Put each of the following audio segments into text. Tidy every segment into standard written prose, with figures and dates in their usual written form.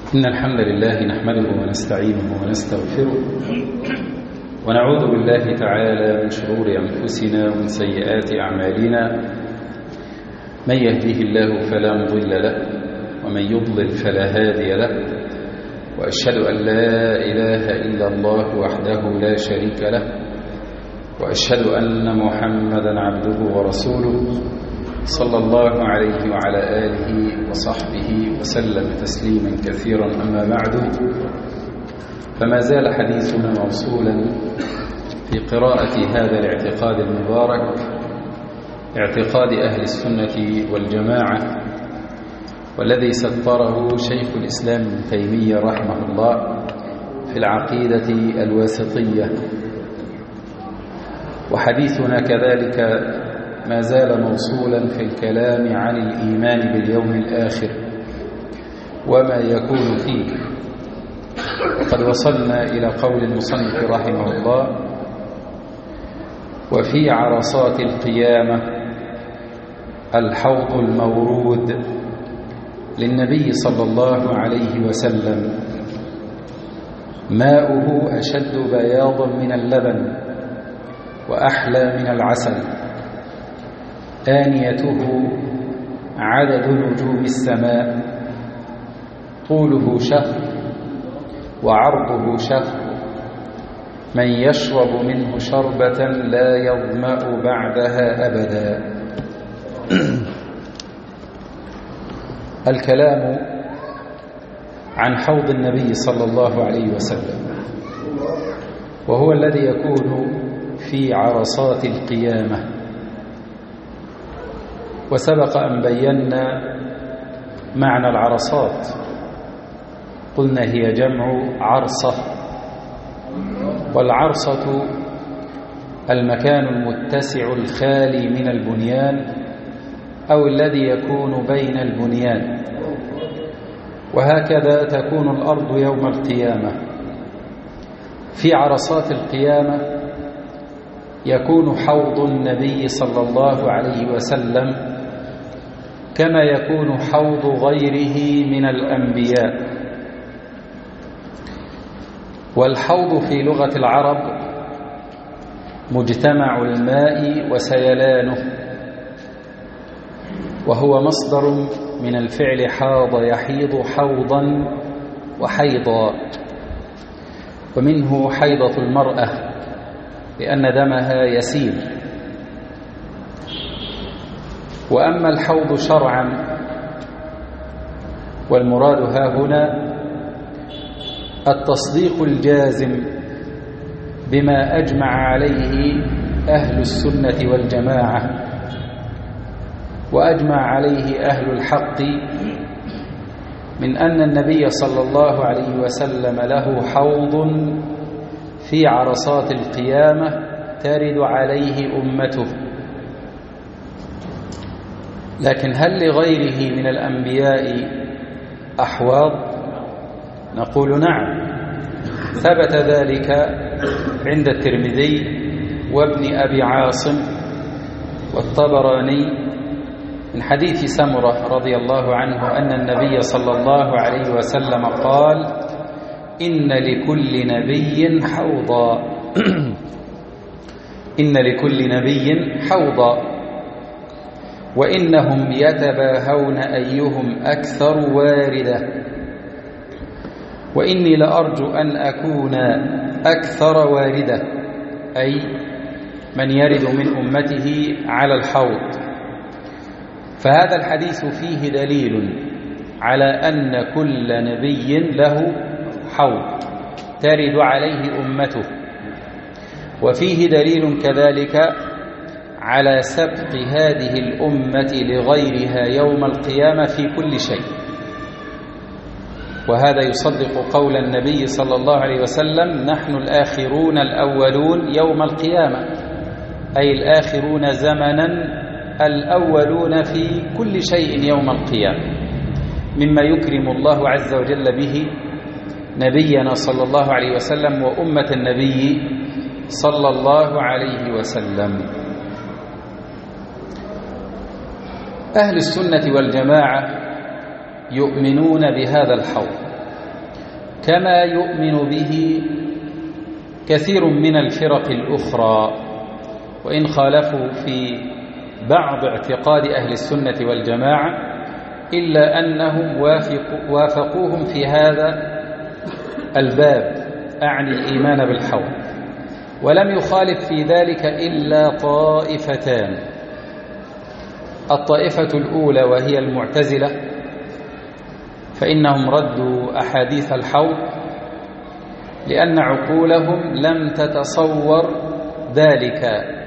إن الحمد لله نحمده ونستعينه ونستغفره ونعوذ بالله تعالى من شرور أنفسنا ومن سيئات أعمالنا. من يهديه الله فلا مضل له ومن يضلل فلا هادي له، وأشهد أن لا إله إلا الله وحده لا شريك له، وأشهد أن محمدا عبده ورسوله صلى الله عليه وعلى آله وصحبه وسلم تسليما كثيرا. أما بعد، فما زال حديثنا موصولا في قراءة هذا الاعتقاد المبارك، اعتقاد أهل السنة والجماعة، والذي سطره شيخ الإسلام ابن تيمية رحمه الله في العقيدة الواسطية. وحديثنا كذلك ما زال موصولا في الكلام عن الإيمان باليوم الآخر وما يكون فيه. وقد وصلنا إلى قول المصنف رحمه الله: وفي عرصات القيامة الحوض المورود للنبي صلى الله عليه وسلم، ماؤه أشد بياضا من اللبن وأحلى من العسل، آنيته عدد نجوم السماء، طوله شهر وعرضه شهر، من يشرب منه شربة لا يظمأ بعدها أبدا. الكلام عن حوض النبي صلى الله عليه وسلم، وهو الذي يكون في عرصات القيامة. وسبق أن بينا معنى العرصات، قلنا هي جمع عرصة، والعرصة المكان المتسع الخالي من البنيان أو الذي يكون بين البنيان. وهكذا تكون الأرض يوم القيامة. في عرصات القيامة يكون حوض النبي صلى الله عليه وسلم كما يكون حوض غيره من الأنبياء. والحوض في لغة العرب مجتمع الماء وسيلانه، وهو مصدر من الفعل حاض يحيض حوضا وحيضا، ومنه حيضة المرأة لأن دمها يسيل. وأما الحوض شرعا، والمراد ها هنا التصديق الجازم بما أجمع عليه أهل السنة والجماعة، وأجمع عليه أهل الحق، من أن النبي صلى الله عليه وسلم له حوض في عرصات القيامة ترد عليه أمته. لكن هل لغيره من الأنبياء أحواض؟ نقول نعم، ثبت ذلك عند الترمذي وابن أبي عاصم والطبراني من حديث سمرة رضي الله عنه أن النبي صلى الله عليه وسلم قال: إن لكل نبي حوضا إن لكل نبي حوضا، وإنهم يتباهون أيهم أكثر واردة، وإني لأرجو أن أكون أكثر واردة، أي من يرد من أمته على الحوض. فهذا الحديث فيه دليل على أن كل نبي له حوض ترد عليه أمته، وفيه دليل كذلك على سبق هذه الأمة لغيرها يوم القيامة في كل شيء. وهذا يصدق قول النبي صلى الله عليه وسلم: نحن الآخرون الأولون يوم القيامة، أي الآخرون زمنا الأولون في كل شيء يوم القيامة، مما يكرم الله عز وجل به نبينا صلى الله عليه وسلم وأمة النبي صلى الله عليه وسلم. أهل السنة والجماعة يؤمنون بهذا الحوض، كما يؤمن به كثير من الفرق الأخرى، وإن خالفوا في بعض اعتقاد أهل السنة والجماعة، إلا أنهم وافقوهم في هذا الباب، أعني الإيمان بالحوض، ولم يخالف في ذلك إلا طائفتان. الطائفة الأولى وهي المعتزلة، فإنهم ردوا أحاديث الحوض لأن عقولهم لم تتصور ذلك،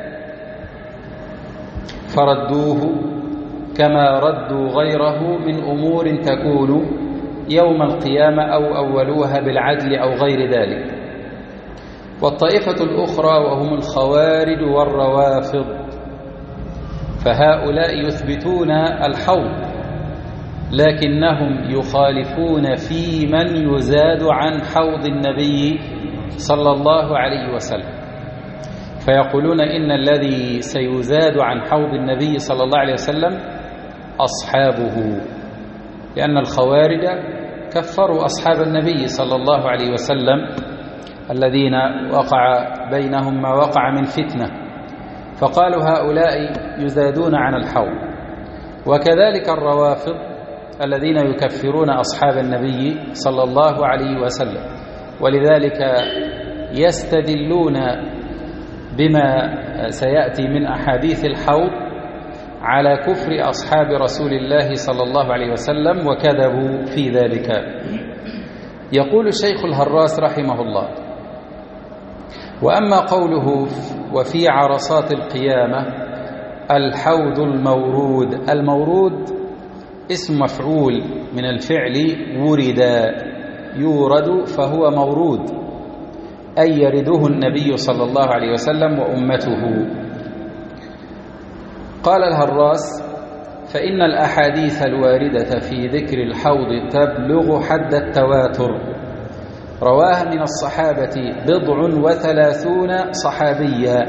فردوه كما ردوا غيره من أمور تكون يوم القيامة أو أولوها بالعدل أو غير ذلك. والطائفة الأخرى وهم الخوارج والروافض، فهؤلاء يثبتون الحوض لكنهم يخالفون في من يزاد عن حوض النبي صلى الله عليه وسلم، فيقولون إن الذي سيزاد عن حوض النبي صلى الله عليه وسلم أصحابه، لأن الخوارج كفروا أصحاب النبي صلى الله عليه وسلم الذين وقع بينهم ما وقع من فتنة، فقالوا هؤلاء يزادون عن الحوض. وكذلك الروافض الذين يكفرون أصحاب النبي صلى الله عليه وسلم، ولذلك يستدلون بما سيأتي من أحاديث الحوض على كفر أصحاب رسول الله صلى الله عليه وسلم، وكذبوا في ذلك. يقول الشيخ الهراس رحمه الله: وأما قوله وفي عرصات القيامة الحوض المورود، المورود اسم مفعول من الفعل ورد يورد، فهو مورود أي يرده النبي صلى الله عليه وسلم وأمته. قال الهراس: فإن الأحاديث الواردة في ذكر الحوض تبلغ حد التواتر، رواها من الصحابة 37 صحابيا،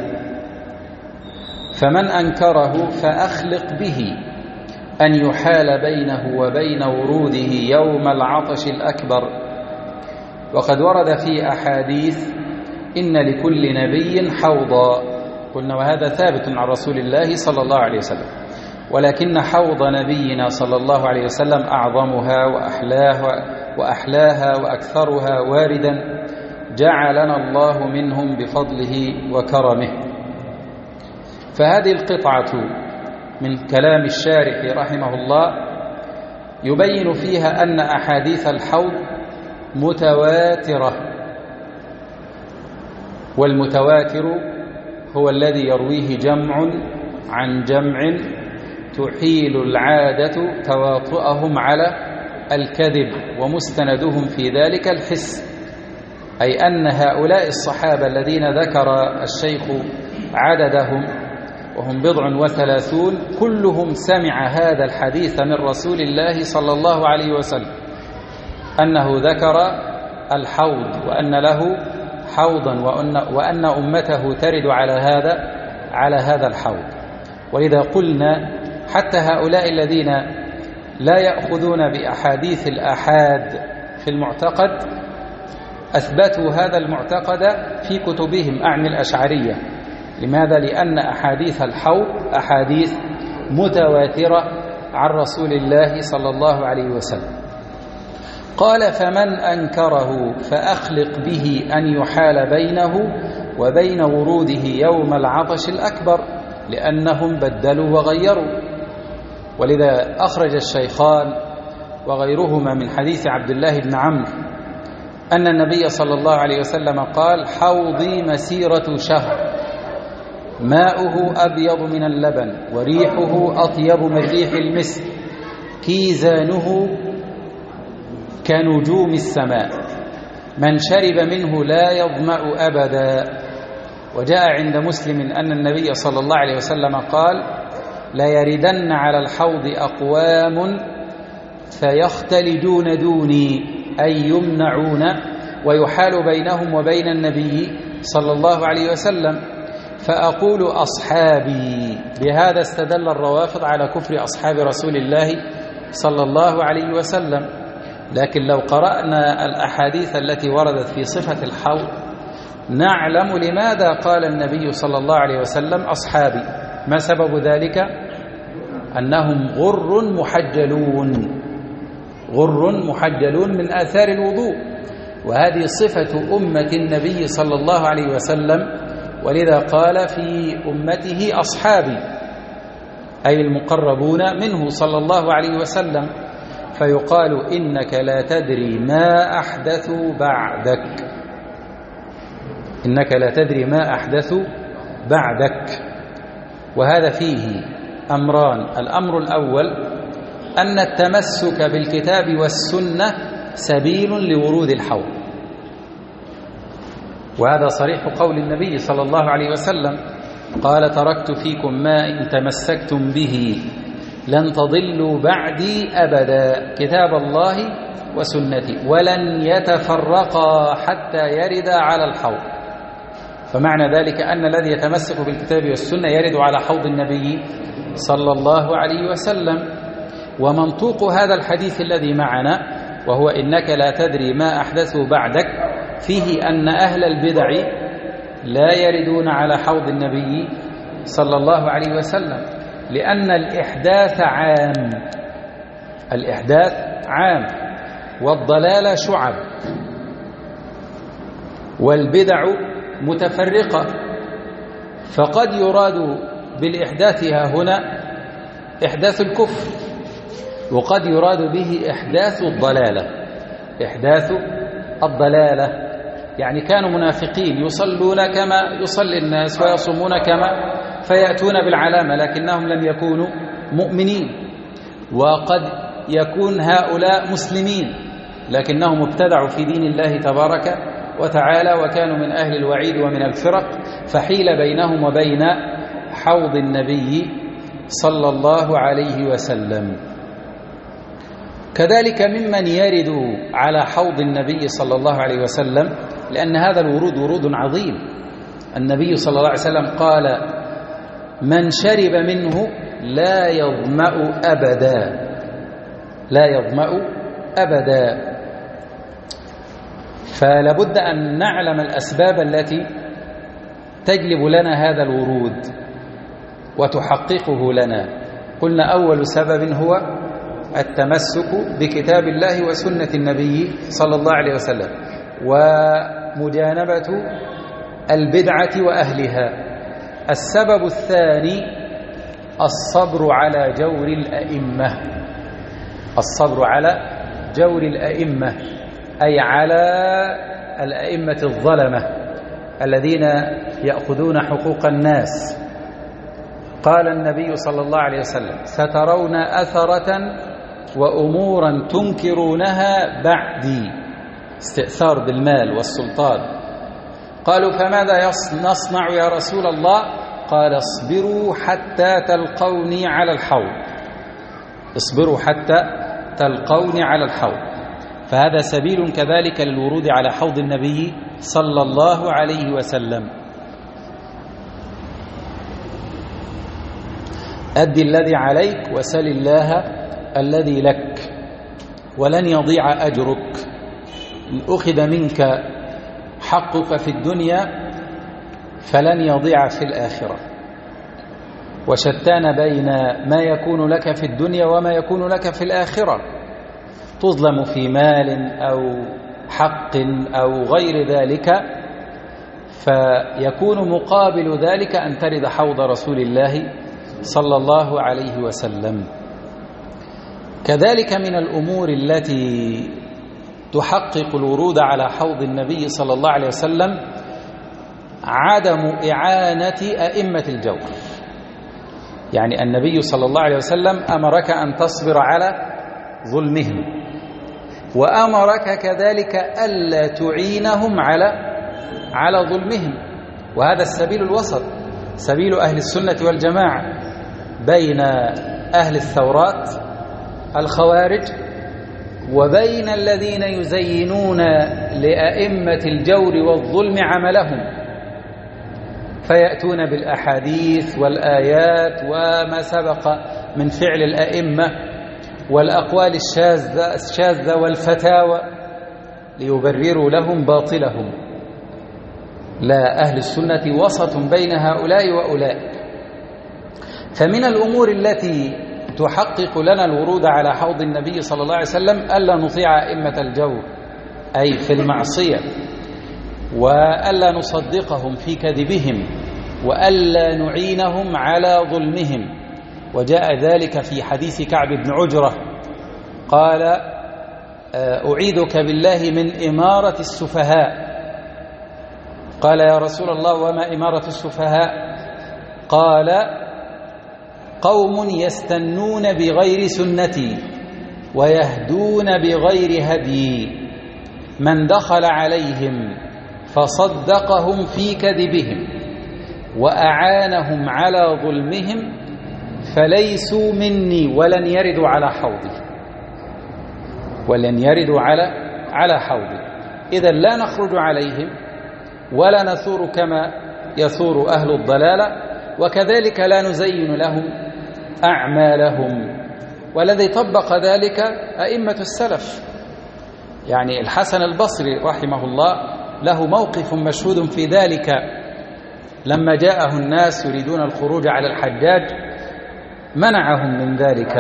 فمن أنكره فأخلق به أن يحال بينه وبين وروده يوم العطش الأكبر. وقد ورد في أحاديث إن لكل نبي حوضا، قلنا وهذا ثابت عن رسول الله صلى الله عليه وسلم، ولكن حوض نبينا صلى الله عليه وسلم أعظمها وأحلاها وأكثرها واردا، جعلنا الله منهم بفضله وكرمه. فهذه القطعة من كلام الشارح رحمه الله يبين فيها أن أحاديث الحوض متواترة، والمتواتر هو الذي يرويه جمع عن جمع تحيل العادة تواطؤهم على الكذب، ومستندهم في ذلك الحس، أي أن هؤلاء الصحابة الذين ذكر الشيخ عددهم وهم 37 كلهم سمع هذا الحديث من رسول الله صلى الله عليه وسلم، أنه ذكر الحوض وأن له حوضا وأن أمته ترد على هذا الحوض. ولذا قلنا حتى هؤلاء الذين لا يأخذون بأحاديث الآحاد في المعتقد أثبتوا هذا المعتقد في كتبهم، أعني الأشعرية. لماذا؟ لأن أحاديث الحوض أحاديث متواترة عن رسول الله صلى الله عليه وسلم. قال: فمن أنكره فأخلق به أن يحال بينه وبين وروده يوم العطش الأكبر، لأنهم بدلوا وغيروا. ولذا أخرج الشيخان وغيرهما من حديث عبد الله بن عمرو أن النبي صلى الله عليه وسلم قال: حوضي مسيرة شهر، ماؤه أبيض من اللبن وريحه أطيب من ريح المسك، كيزانه كنجوم السماء، من شرب منه لا يظمأ أبدا. وجاء عند مسلم أن النبي صلى الله عليه وسلم قال: لا يردن على الحوض أقوام فيختلجون دوني، أي يمنعون ويحال بينهم وبين النبي صلى الله عليه وسلم، فأقول أصحابي. بهذا استدل الروافض على كفر أصحاب رسول الله صلى الله عليه وسلم، لكن لو قرأنا الأحاديث التي وردت في صفة الحوض نعلم لماذا قال النبي صلى الله عليه وسلم أصحابي. ما سبب ذلك؟ أنهم غر محجلون من آثار الوضوء، وهذه صفة أمة النبي صلى الله عليه وسلم، ولذا قال في أمته أصحابي أي المقربون منه صلى الله عليه وسلم. فيقال إنك لا تدري ما أحدثوا بعدك، إنك لا تدري ما أحدثوا بعدك. وهذا فيه أمران: الأمر الأول أن التمسك بالكتاب والسنة سبيل لورود الحوض، وهذا صريح قول النبي صلى الله عليه وسلم، قال تركت فيكم ما إن تمسكتم به لن تضلوا بعدي أبدا، كتاب الله وسنتي، ولن يتفرقا حتى يردا على الحوض. فمعنى ذلك أن الذي يتمسك بالكتاب والسنة يرد على حوض النبي صلى الله عليه وسلم. ومنطوق هذا الحديث الذي معنا وهو إنك لا تدري ما أحدثوا بعدك فيه أن أهل البدع لا يردون على حوض النبي صلى الله عليه وسلم، لأن الإحداث عام والضلال شعب والبدع متفرقة، فقد يراد بالإحداث هنا إحداث الكفر، وقد يراد به إحداث الضلالة. يعني كانوا منافقين يصلون كما يصلي الناس ويصومون كما، فيأتون بالعلامة لكنهم لم يكونوا مؤمنين، وقد يكون هؤلاء مسلمين لكنهم ابتدعوا في دين الله تبارك وتعالى وكانوا من أهل الوعيد ومن الفرق، فحيل بينهم وبين حوض النبي صلى الله عليه وسلم. كذلك ممن يرد على حوض النبي صلى الله عليه وسلم، لأن هذا الورود ورود عظيم. النبي صلى الله عليه وسلم قال من شرب منه لا يظمأ أبدا. فلابد أن نعلم الأسباب التي تجلب لنا هذا الورود وتحققه لنا. قلنا أول سبب هو التمسك بكتاب الله وسنة النبي صلى الله عليه وسلم، ومجانبة البدعة وأهلها. السبب الثاني الصبر على جور الأئمة، أي على الأئمة الظلمة الذين يأخذون حقوق الناس. قال النبي صلى الله عليه وسلم سترون أثرة وأمورا تنكرونها بعدي، استئثار بالمال والسلطان. قالوا فماذا نصنع يا رسول الله؟ قال اصبروا حتى تلقوني على الحوض. فهذا سبيل كذلك للورود على حوض النبي صلى الله عليه وسلم. أد الذي عليك وسل الله الذي لك ولن يضيع أجرك. إن أخذ منك حقك في الدنيا فلن يضيع في الآخرة. وشتان بين ما يكون لك في الدنيا وما يكون لك في الآخرة، تظلم في مال أو حق أو غير ذلك، فيكون مقابل ذلك أن ترد حوض رسول الله صلى الله عليه وسلم. كذلك من الأمور التي تحقق الورود على حوض النبي صلى الله عليه وسلم عدم إعانة أئمة الجور. يعني النبي صلى الله عليه وسلم أمرك أن تصبر على ظلمهم، وأمرك كذلك ألا تعينهم على ظلمهم. وهذا السبيل الوسط، سبيل أهل السنة والجماعة بين أهل الثورات الخوارج وبين الذين يزينون لأئمة الجور والظلم عملهم، فيأتون بالأحاديث والآيات وما سبق من فعل الأئمة والأقوال الشاذة والفتاوى ليبرروا لهم باطلهم. لا، أهل السنة وسط بين هؤلاء وأولئك. فمن الأمور التي تحقق لنا الورود على حوض النبي صلى الله عليه وسلم ألا نطيع أئمة الجور أي في المعصية، وألا نصدقهم في كذبهم، وألا نعينهم على ظلمهم. وجاء ذلك في حديث كعب بن عجرة قال: أعيذك بالله من إمارة السفهاء. قال: يا رسول الله وما إمارة السفهاء؟ قال: قوم يستنون بغير سنتي ويهدون بغير هدي، من دخل عليهم فصدقهم في كذبهم وأعانهم على ظلمهم فليسوا مني ولن يردوا على حوضي، ولن يردوا على حوضي. إذا لا نخرج عليهم ولا نثور كما يثور أهل الضلالة، وكذلك لا نزين لهم أعمالهم. والذي طبق ذلك أئمة السلف، يعني الحسن البصري رحمه الله له موقف مشهود في ذلك لما جاءه الناس يريدون الخروج على الحجاج منعهم من ذلك،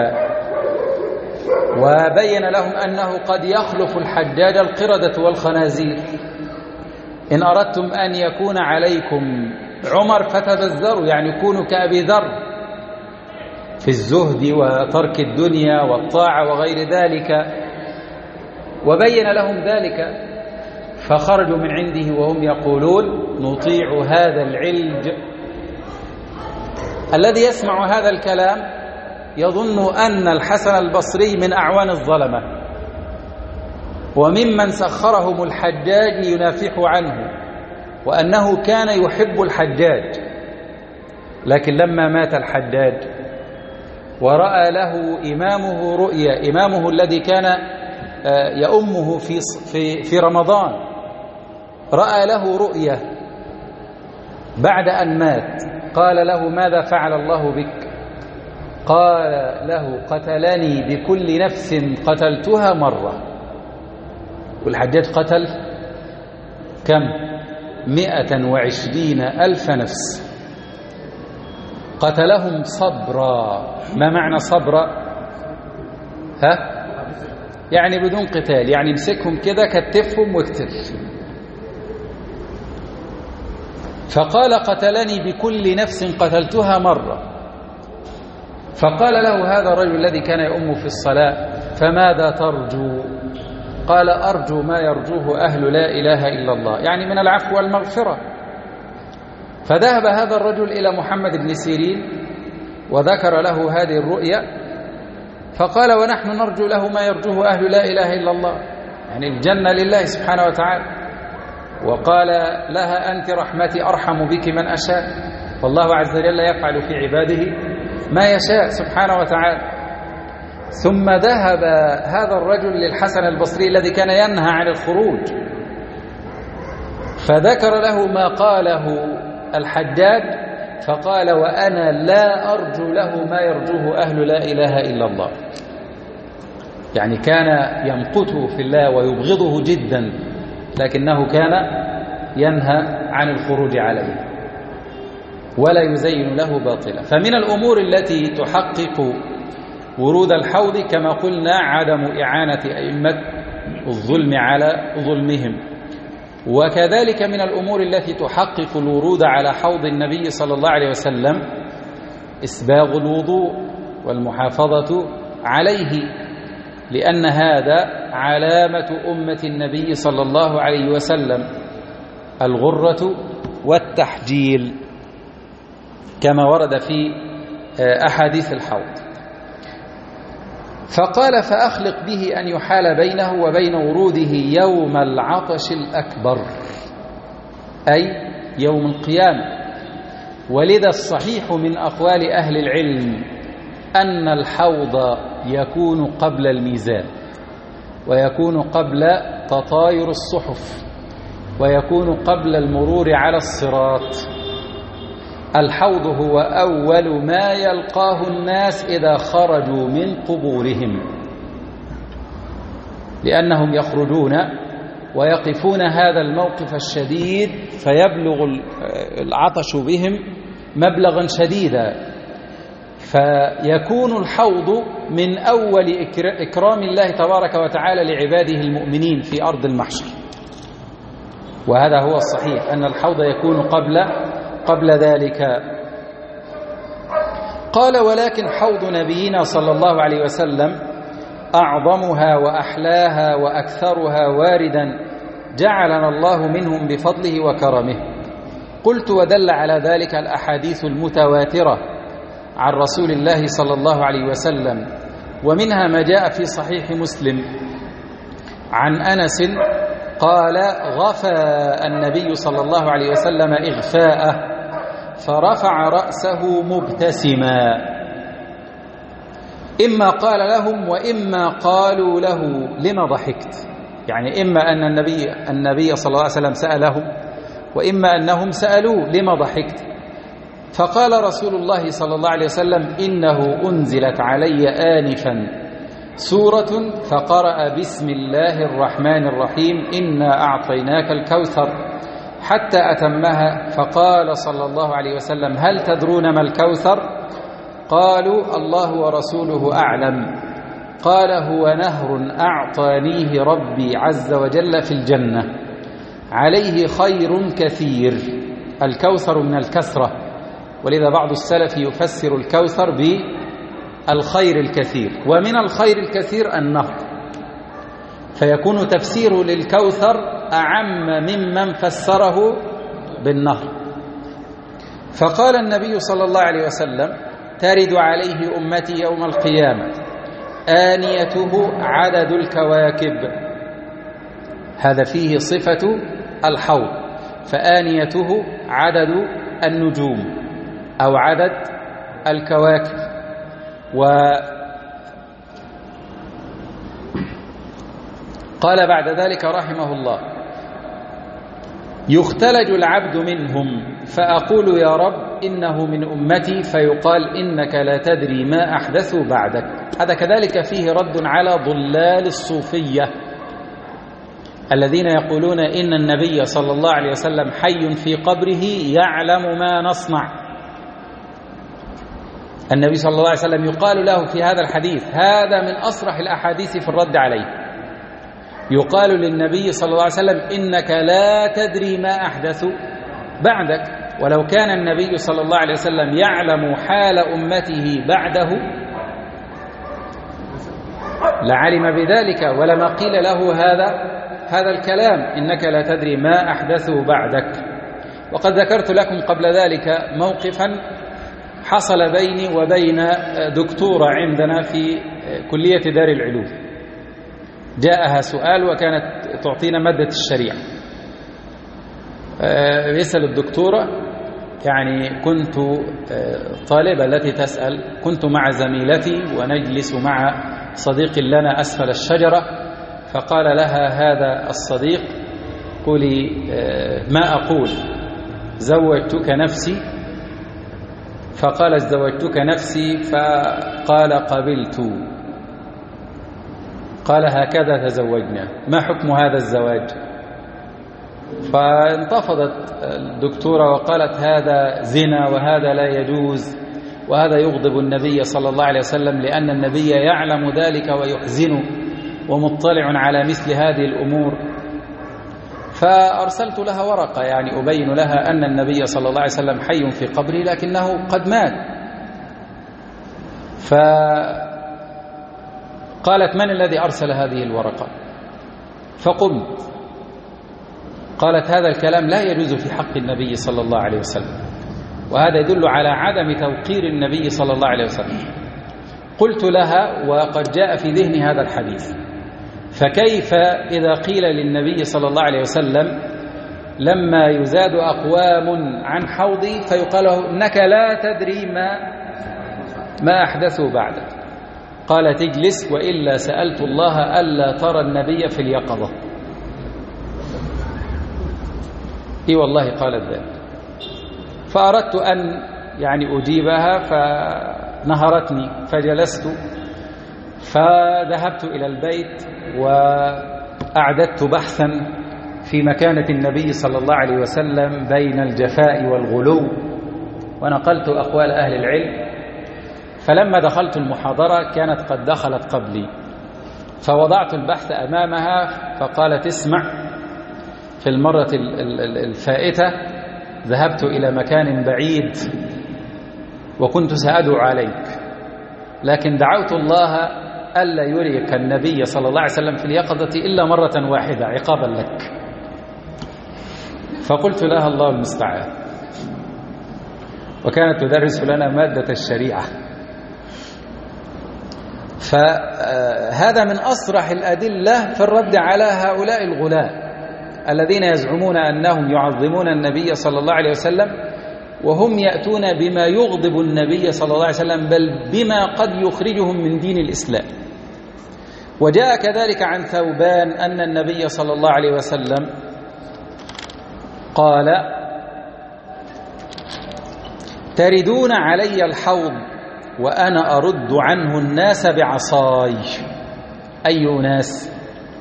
وبين لهم أنه قد يخلف الحجاج القردة والخنازير. إن أردتم أن يكون عليكم عمر فتبذروا، يعني كونوا كأبي ذر في الزهد وترك الدنيا والطاعة وغير ذلك، وبين لهم ذلك. فخرجوا من عنده وهم يقولون: نطيع هذا العلج. الذي يسمع هذا الكلام يظن أن الحسن البصري من أعوان الظلمة وممن سخرهم الحجاج لينافحوا عنه، وأنه كان يحب الحجاج. لكن لما مات الحجاج ورأى له إمامه رؤيا، إمامه الذي كان يؤمه في رمضان، رأى له رؤيا بعد أن مات، قال له: ماذا فعل الله بك؟ قال له: قتلني بكل نفس قتلتها مرة. والحجاج قتل كم؟ 120,000 نفس، قتلهم صبرا. ما معنى صبرا؟ يعني بدون قتال، يعني امسكهم كده كتفهم واقتل. فقال: قتلني بكل نفس قتلتها مرة. فقال له هذا الرجل الذي كان يؤم في الصلاة: فماذا ترجو؟ قال: أرجو ما يرجوه أهل لا إله إلا الله، يعني من العفو والمغفرة. فذهب هذا الرجل إلى محمد بن سيرين وذكر له هذه الرؤيا، فقال: ونحن نرجو له ما يرجوه أهل لا إله إلا الله، يعني الجنة لله سبحانه وتعالى. وقال لها: أنت رحمتي أرحم بك من أشاء، والله عز وجل يفعل في عباده ما يشاء سبحانه وتعالى. ثم ذهب هذا الرجل للحسن البصري الذي كان ينهى عن الخروج، فذكر له ما قاله الحجاج، فقال: وأنا لا أرجو له ما يرجوه أهل لا إله إلا الله. يعني كان يمقته في الله ويبغضه جدا، لكنه كان ينهى عن الخروج عليه ولا يزين له باطلا. فمن الأمور التي تحقق ورود الحوض كما قلنا عدم إعانة أئمة الظلم على ظلمهم. وكذلك من الأمور التي تحقق الورود على حوض النبي صلى الله عليه وسلم إسباغ الوضوء والمحافظة عليه، لأن هذا علامة أمة النبي صلى الله عليه وسلم، الغرة والتحجيل كما ورد في أحاديث الحوض. فقال: فأخلق به أن يحال بينه وبين وروده يوم العطش الأكبر، أي يوم القيامة. ولذا الصحيح من أقوال أهل العلم أن الحوض يكون قبل الميزان، ويكون قبل تطاير الصحف، ويكون قبل المرور على الصراط. الحوض هو أول ما يلقاه الناس إذا خرجوا من قبورهم. لأنهم يخرجون ويقفون هذا الموقف الشديد فيبلغ العطش بهم مبلغا شديدا، فيكون الحوض من أول إكرام الله تبارك وتعالى لعباده المؤمنين في أرض المحشر. وهذا هو الصحيح أن الحوض يكون قبل ذلك. قال: ولكن حوض نبينا صلى الله عليه وسلم أعظمها وأحلاها وأكثرها واردا جعلنا الله منهم بفضله وكرمه. قلت: ودل على ذلك الأحاديث المتواترة عن رسول الله صلى الله عليه وسلم، ومنها ما جاء في صحيح مسلم عن أنس قال: غفى النبي صلى الله عليه وسلم إغفاءه فرفع رأسه مبتسما، إما قال لهم وإما قالوا له: لما ضحكت؟ يعني إما أن النبي صلى الله عليه وسلم سألهم، وإما أنهم سألوه: لما ضحكت؟ فقال رسول الله صلى الله عليه وسلم: إنه أنزلت علي آنفا سورة فقرأ بسم الله الرحمن الرحيم إنا أعطيناك الكوثر حتى أتمها، فقال صلى الله عليه وسلم: هل تدرون ما الكوثر؟ قالوا: الله ورسوله أعلم. قال: هو نهر أعطانيه ربي عز وجل في الجنة عليه خير كثير. الكوثر من الكثرة، ولذا بعض السلف يفسر الكوثر بالخير الكثير، ومن الخير الكثير النهر، فيكون تفسيره للكوثر أعم ممن فسره بالنهر. فقال النبي صلى الله عليه وسلم: ترد عليه أمتي يوم القيامة آنيته عدد الكواكب. هذا فيه صفة الحوض، فآنيته عدد النجوم أو عدد الكواكب. وقال بعد ذلك رحمه الله: يختلج العبد منهم فأقول يا رب إنه من أمتي، فيقال إنك لا تدري ما أحدثوا بعدك. هذا كذلك فيه رد على ضلال الصوفية الذين يقولون إن النبي صلى الله عليه وسلم حي في قبره يعلم ما نصنع. النبي صلى الله عليه وسلم يقال له في هذا الحديث، هذا من أصرح الأحاديث في الرد عليه، يقال للنبي صلى الله عليه وسلم: إنك لا تدري ما أحدث بعدك. ولو كان النبي صلى الله عليه وسلم يعلم حال أمته بعده لعلم بذلك، ولما قيل له هذا الكلام: إنك لا تدري ما أحدثوا بعدك. وقد ذكرت لكم قبل ذلك موقفا حصل بيني وبين دكتورة عندنا في كلية دار العلوم، جاءها سؤال وكانت تعطينا مادة الشريعة. يسأل الدكتورة، يعني كنت طالبة التي تسأل، كنت مع زميلتي ونجلس مع صديق لنا أسفل الشجرة، فقال لها هذا الصديق: قولي ما أقول زوجتك نفسي. فقالت: زوجتك نفسي. فقال: قبلت. قال: هكذا تزوجنا، ما حكم هذا الزواج؟ فانتفضت الدكتورة وقالت: هذا زنا وهذا لا يجوز، وهذا يغضب النبي صلى الله عليه وسلم، لأن النبي يعلم ذلك ويحزنه ومطلع على مثل هذه الأمور. فأرسلت لها ورقة يعني أبين لها أن النبي صلى الله عليه وسلم حي في قبره لكنه قد مات. فقالت: من الذي أرسل هذه الورقة؟ فقمت. قالت: هذا الكلام لا يجوز في حق النبي صلى الله عليه وسلم، وهذا يدل على عدم توقير النبي صلى الله عليه وسلم. قلت لها: وقد جاء في ذهني هذا الحديث، فكيف إذا قيل للنبي صلى الله عليه وسلم لما يزاد أقوام عن حوضي فيقال له: إنك لا تدري ما أحدثوا بعدك؟ قالت: اجلس، وإلا سألت الله ألا ترى النبي في اليقظة. إي والله قالت ذلك. فأردت أن يعني أجيبها، فنهرتني، فجلست، فذهبت إلى البيت وأعددت بحثا في مكانة النبي صلى الله عليه وسلم بين الجفاء والغلو، ونقلت أقوال أهل العلم. فلما دخلت المحاضرة كانت قد دخلت قبلي، فوضعت البحث أمامها فقالت: اسمع، في المرة الفائتة ذهبت إلى مكان بعيد وكنت سأدعو عليك، لكن دعوت الله ألا يريك النبي صلى الله عليه وسلم في اليقظة إلا مرة واحدة عقابا لك. فقلت لها: الله المستعان. وكانت تدرس لنا مادة الشريعة. فهذا من أصرح الأدلة في الرد على هؤلاء الغلاة الذين يزعمون أنهم يعظمون النبي صلى الله عليه وسلم، وهم يأتون بما يغضب النبي صلى الله عليه وسلم، بل بما قد يخرجهم من دين الإسلام. وجاء كذلك عن ثوبان أن النبي صلى الله عليه وسلم قال: تردون علي الحوض وأنا أرد عنه الناس بعصاي. أي ناس؟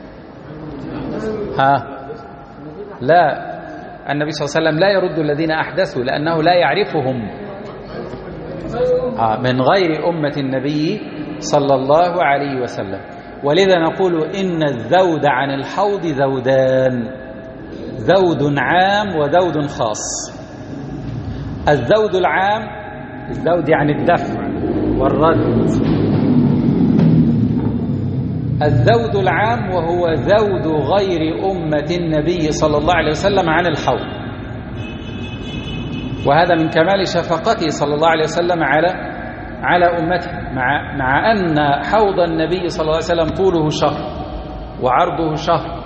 لا، النبي صلى الله عليه وسلم لا يرد الذين أحدثوا لأنه لا يعرفهم من غير أمة النبي صلى الله عليه وسلم. ولذا نقول إن الذود عن الحوض ذودان: ذود عام وذود خاص. الذود العام، الذود يعني الدفع والرد. الذود العام وهو ذود غير أمة النبي صلى الله عليه وسلم عن الحوض، وهذا من كمال شفقته صلى الله عليه وسلم على أمته، مع أن حوض النبي صلى الله عليه وسلم طوله شهر وعرضه شهر،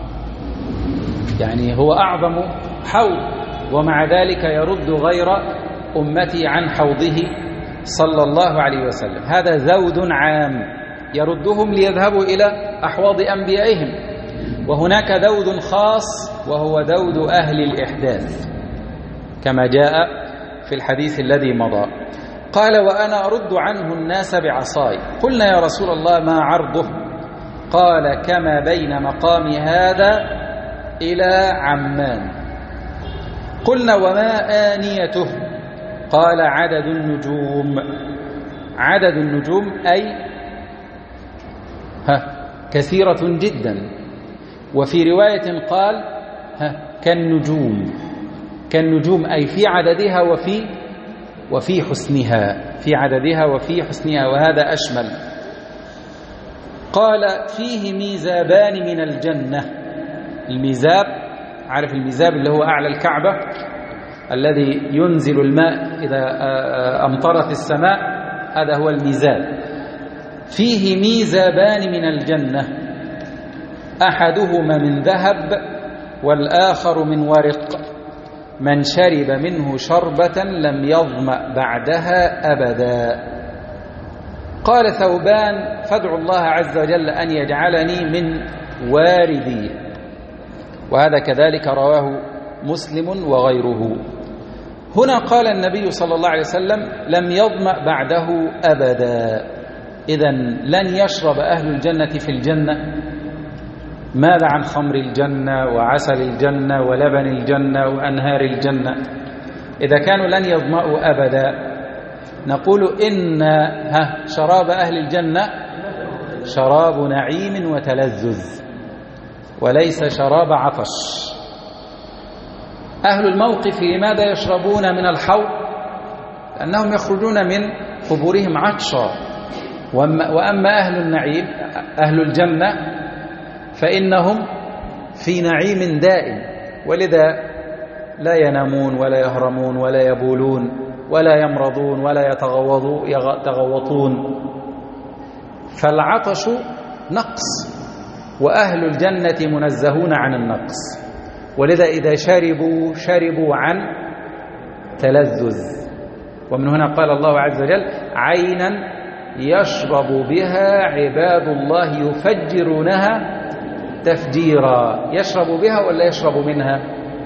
يعني هو أعظم حوض، ومع ذلك يرد غير أمتي عن حوضه صلى الله عليه وسلم. هذا ذود عام يردهم ليذهبوا إلى أحواض أنبيائهم. وهناك ذود خاص وهو ذود أهل الإحداث كما جاء في الحديث الذي مضى. قال: وأنا أرد عنه الناس بعصاي. قلنا: يا رسول الله ما عرضه؟ قال: كما بين مقام هذا إلى عمان. قلنا: وما آنيته؟ قال: عدد النجوم. عدد النجوم أي كثيرة جدا. وفي رواية قال: كالنجوم أي في عددها وفي حسنها، في عددها وفي حسنها، وهذا أشمل. قال: فيه ميزابان من الجنة. الميزاب، عارف الميزاب اللي هو أعلى الكعبة الذي ينزل الماء إذا أمطرت السماء، هذا هو الميزاب. فيه ميزابان من الجنة، أحدهما من ذهب والآخر من ورق، من شرب منه شربة لم يظمأ بعدها أبدا. قال ثوبان: فادعوا الله عز وجل أن يجعلني من وارديه. وهذا كذلك رواه مسلم وغيره. هنا قال النبي صلى الله عليه وسلم: لم يظمأ بعده أبدا. إذن لن يشرب أهل الجنة في الجنة. ماذا عن خمر الجنة وعسل الجنة ولبن الجنة وأنهار الجنة؟ إذا كانوا لن يظمأوا أبدا، نقول إن شراب أهل الجنة شراب نعيم وتلذذ وليس شراب عطش. أهل الموقف لماذا يشربون من الحوض؟ لأنهم يخرجون من قبورهم عطشا. وأما أهل النعيم أهل الجنة فإنهم في نعيم دائم، ولذا لا ينامون ولا يهرمون ولا يبولون ولا يمرضون ولا يتغوطون. فالعطش نقص، وأهل الجنة منزهون عن النقص، ولذا إذا شربوا عن تلذذ. ومن هنا قال الله عز وجل: عينا يشرب بها عباد الله يفجرونها تفجيرا. يشرب بها ولا يشرب منها؟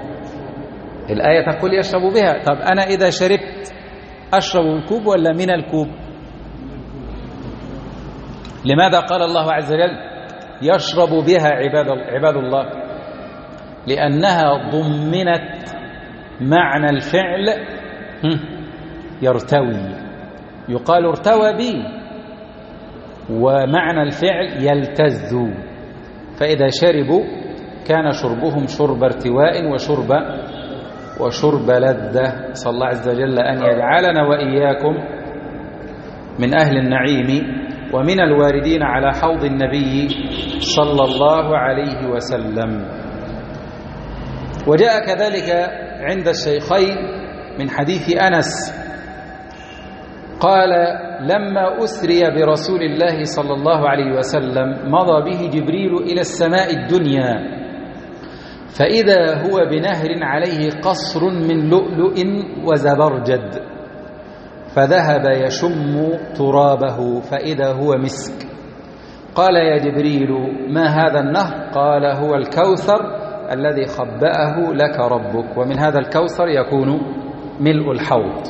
الآية تقول يشرب بها. طب أنا إذا شربت أشرب الكوب ولا من الكوب؟ لماذا قال الله عز وجل يشرب بها عباد الله؟ لأنها ضمنت معنى الفعل يرتوي، يقال ارتوى بي، ومعنى الفعل يلتذ، فإذا شربوا كان شربهم شرب ارتواء وشرب لذة. صلى الله عز وجل أن يجعلنا وإياكم من أهل النعيم ومن الواردين على حوض النبي صلى الله عليه وسلم. وجاء كذلك عند الشيخين من حديث أنس قال لما أسري برسول الله صلى الله عليه وسلم مضى به جبريل إلى السماء الدنيا، فإذا هو بنهر عليه قصر من لؤلؤ وزبرجد، فذهب يشم ترابه فإذا هو مسك. قال يا جبريل ما هذا النهر؟ قال هو الكوثر الذي خبأه لك ربك، ومن هذا الكوثر يكون ملء الحوض.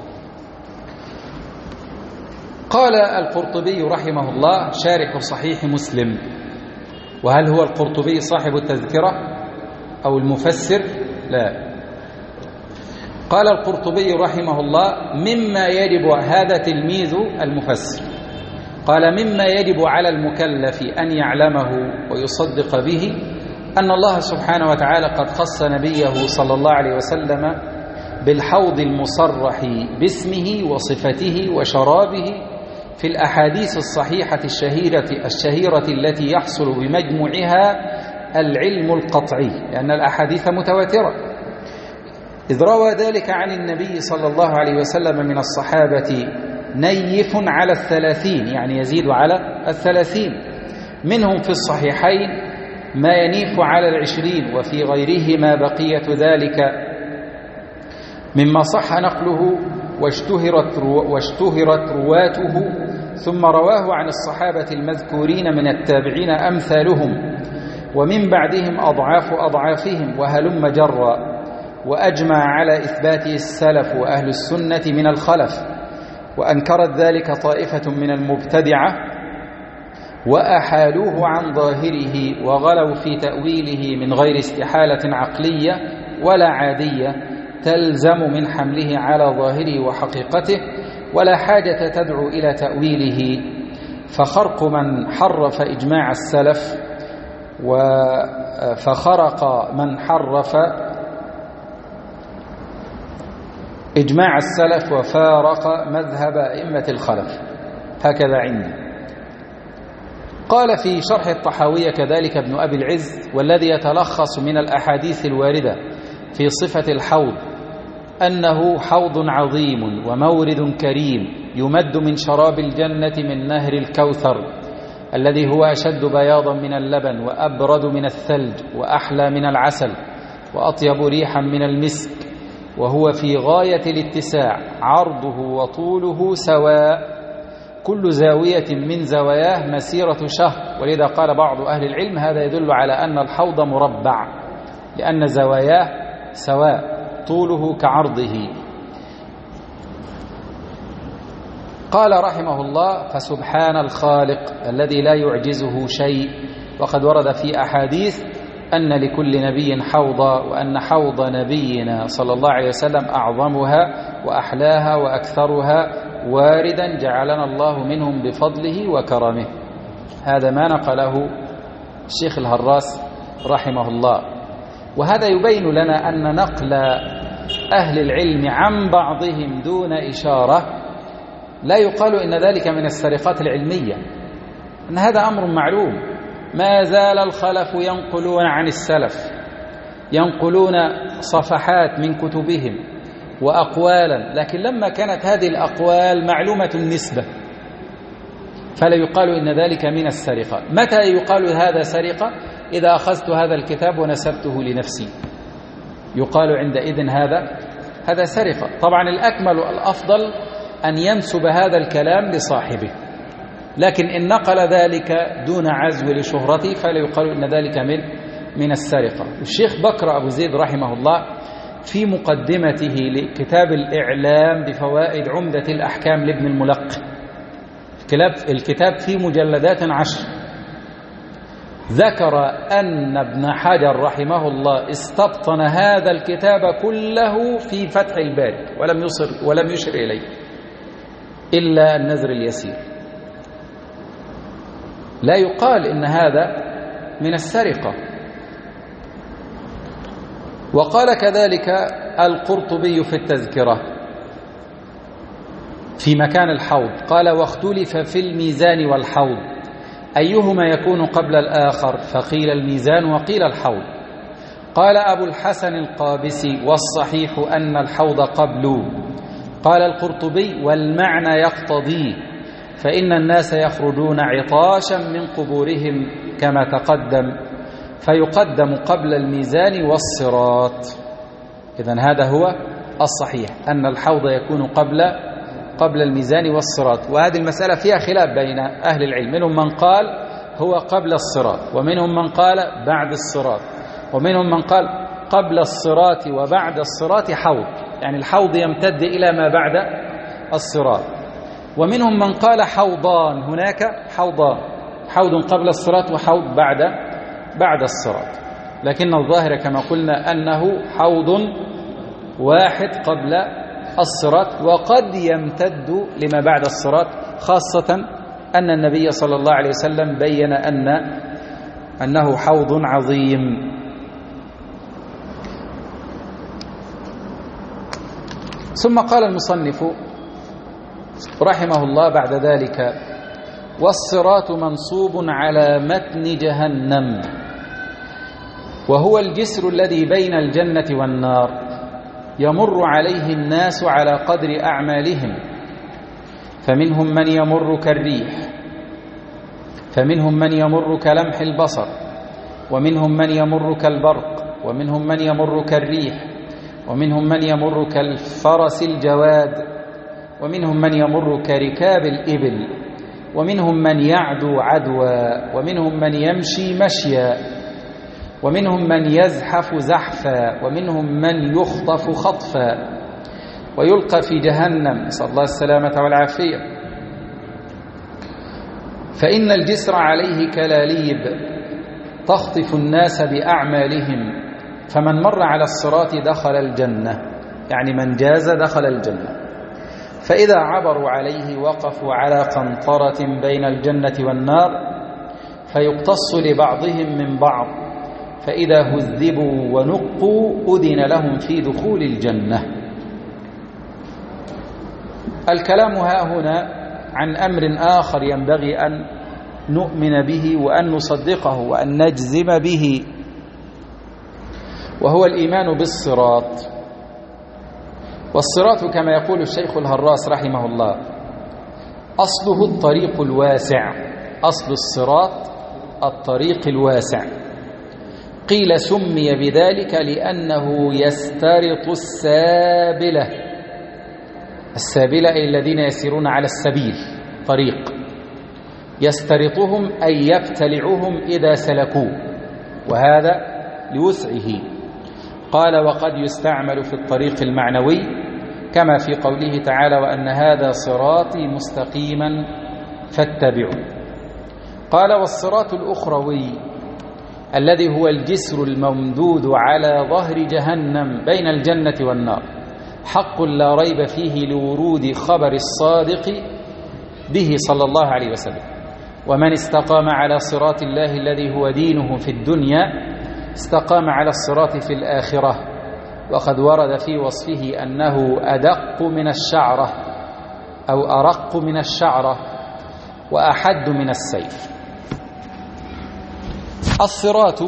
قال القرطبي رحمه الله شارح صحيح مسلم، وهل هو القرطبي صاحب التذكرة أو المفسر؟ لا. قال القرطبي رحمه الله مما يجب، هذا تلميذ المفسر، قال مما يجب على المكلف أن يعلمه ويصدق به أن الله سبحانه وتعالى قد خص نبيه صلى الله عليه وسلم بالحوض المصرح باسمه وصفته وشرابه في الأحاديث الصحيحة الشهيرة التي يحصل بمجموعها العلم القطعي، لأن الأحاديث متواترة، إذ روى ذلك عن النبي صلى الله عليه وسلم من الصحابة نيف على 30، يعني يزيد على 30، منهم في الصحيحين ما ينيف على 20، وفي غيرهما بقية ذلك مما صح نقله واشتهرت رواته، ثم رواه عن الصحابة المذكورين من التابعين أمثالهم، ومن بعدهم أضعاف أضعافهم وهلم جرا، وأجمع على إثباته السلف وأهل السنة من الخلف، وأنكرت ذلك طائفة من المبتدعة وأحالوه عن ظاهره وغلوا في تأويله من غير استحالة عقلية ولا عادية تلزم من حمله على ظاهره وحقيقته، ولا حاجة تدعو إلى تأويله، فخرق من حرف إجماع السلف فخرق من حرف إجماع السلف وفارق مذهب أئمة الخلف، هكذا عندي. قال في شرح الطحاوية كذلك ابن أبي العز والذي يتلخص من الأحاديث الواردة في صفة الحوض أنه حوض عظيم ومورد كريم يمد من شراب الجنة من نهر الكوثر الذي هو أشد بياضا من اللبن وأبرد من الثلج وأحلى من العسل وأطيب ريحا من المسك، وهو في غاية الاتساع، عرضه وطوله سواء، كل زاوية من زواياه مسيرة شهر، ولذا قال بعض أهل العلم هذا يدل على أن الحوض مربع لأن زواياه سواء طوله كعرضه. قال رحمه الله فسبحان الخالق الذي لا يعجزه شيء، وقد ورد في أحاديث أن لكل نبي حوضا، وأن حوض نبينا صلى الله عليه وسلم أعظمها وأحلاها وأكثرها واردا جعلنا الله منهم بفضله وكرمه. هذا ما نقله الشيخ الهراس رحمه الله، وهذا يبين لنا أن نقل أهل العلم عن بعضهم دون إشارة لا يقال إن ذلك من السرقات العلمية، أن هذا أمر معلوم. ما زال الخلف ينقلون عن السلف، ينقلون صفحات من كتبهم وأقوالا، لكن لما كانت هذه الأقوال معلومة النسبة فلا يقال إن ذلك من السرقة. متى يقال هذا سرقة؟ إذا أخذت هذا الكتاب ونسبته لنفسي يقال عندئذ هذا سرقة. طبعا الأكمل والأفضل أن ينسب هذا الكلام لصاحبه، لكن إن نقل ذلك دون عزو لشهرته فلا يقال إن ذلك من السرقة. الشيخ بكر أبو زيد رحمه الله في مقدمته لكتاب الإعلام بفوائد عمدة الأحكام لابن الملقن الكتاب فيه مجلدات 10. ذكر أن ابن حجر رحمه الله استبطن هذا الكتاب كله في فتح الباري ولم يشر إليه إلا النذر اليسير. لا يقال إن هذا من السرقة. وقال كذلك القرطبي في التذكرة في مكان الحوض، قال: واختلف في الميزان والحوض أيهما يكون قبل الآخر، فقيل الميزان وقيل الحوض. قال أبو الحسن القابسي: والصحيح أن الحوض قبله. قال القرطبي: والمعنى يقتضيه، فإن الناس يخرجون عطاشا من قبورهم كما تقدم، فيقدم قبل الميزان والصراط. إذن هذا هو الصحيح، أن الحوض يكون قبل الميزان والصراط. وهذه المسألة فيها خلاف بين أهل العلم، منهم من قال هو قبل الصراط، ومنهم من قال بعد الصراط، ومنهم من قال قبل الصراط وبعد الصراط حوض، يعني الحوض يمتد إلى ما بعد الصراط. ومنهم من قال حوضان، هناك حوضان، حوض قبل الصراط وحوض بعد الصراط. لكن الظاهر كما قلنا أنه حوض واحد قبل الصراط، وقد يمتد لما بعد الصراط، خاصة أن النبي صلى الله عليه وسلم بين أنه حوض عظيم. ثم قال المصنف رحمه الله بعد ذلك: والصراط منصوب على متن جهنم، وهو الجسر الذي بين الجنة والنار، يمر عليه الناس على قدر أعمالهم، فمنهم من يمر كالريح، فمنهم من يمر كلمح البصر، ومنهم من يمر كالبرق، ومنهم من يمر كالريح، ومنهم من يمر كالفرس الجواد، ومنهم من يمر كركاب الإبل، ومنهم من يعدو عدوا، ومنهم من يمشي مشيا، ومنهم من يزحف زحفا، ومنهم من يخطف خطفا، ويلقى في جهنم، نسأل الله السلامة والعافية. فإن الجسر عليه كلاليب تخطف الناس بأعمالهم، فمن مر على الصراط دخل الجنة، يعني من جاز دخل الجنة. فإذا عبروا عليه وقفوا على قنطرة بين الجنة والنار، فيقتص لبعضهم من بعض، فإذا هذبوا ونقوا أذن لهم في دخول الجنة. الكلام ها هنا عن أمر آخر ينبغي أن نؤمن به وأن نصدقه وأن نجزم به، وهو الإيمان بالصراط. والصراط كما يقول الشيخ الهراس رحمه الله أصله الطريق الواسع، أصل الصراط الطريق الواسع. قيل سمي بذلك لأنه يسترط السابلة، السابلة أي الذين يسيرون على السبيل، طريق يسترطهم أي يبتلعهم إذا سلكوه، وهذا لوسعه. قال: وقد يستعمل في الطريق المعنوي كما في قوله تعالى: وأن هذا صراطي مستقيما فاتبعوا. قال: والصراط الأخروي الذي هو الجسر الممدود على ظهر جهنم بين الجنة والنار حق لا ريب فيه لورود خبر الصادق به صلى الله عليه وسلم. ومن استقام على صراط الله الذي هو دينه في الدنيا استقام على الصراط في الآخرة. وقد ورد في وصفه أنه أدق من الشعرة أو أرق من الشعرة وأحد من السيف. الصراط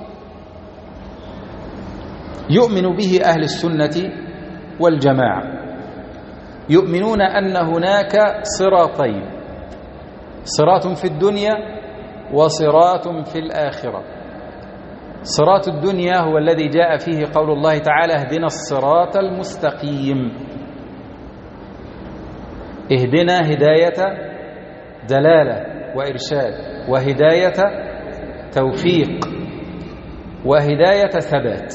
يؤمن به أهل السنة والجماعة، يؤمنون أن هناك صراطين، صراط في الدنيا وصراط في الآخرة. صراط الدنيا هو الذي جاء فيه قول الله تعالى: اهدنا الصراط المستقيم. اهدنا هداية دلالة وإرشاد، وهداية توفيق، وهداية ثبات،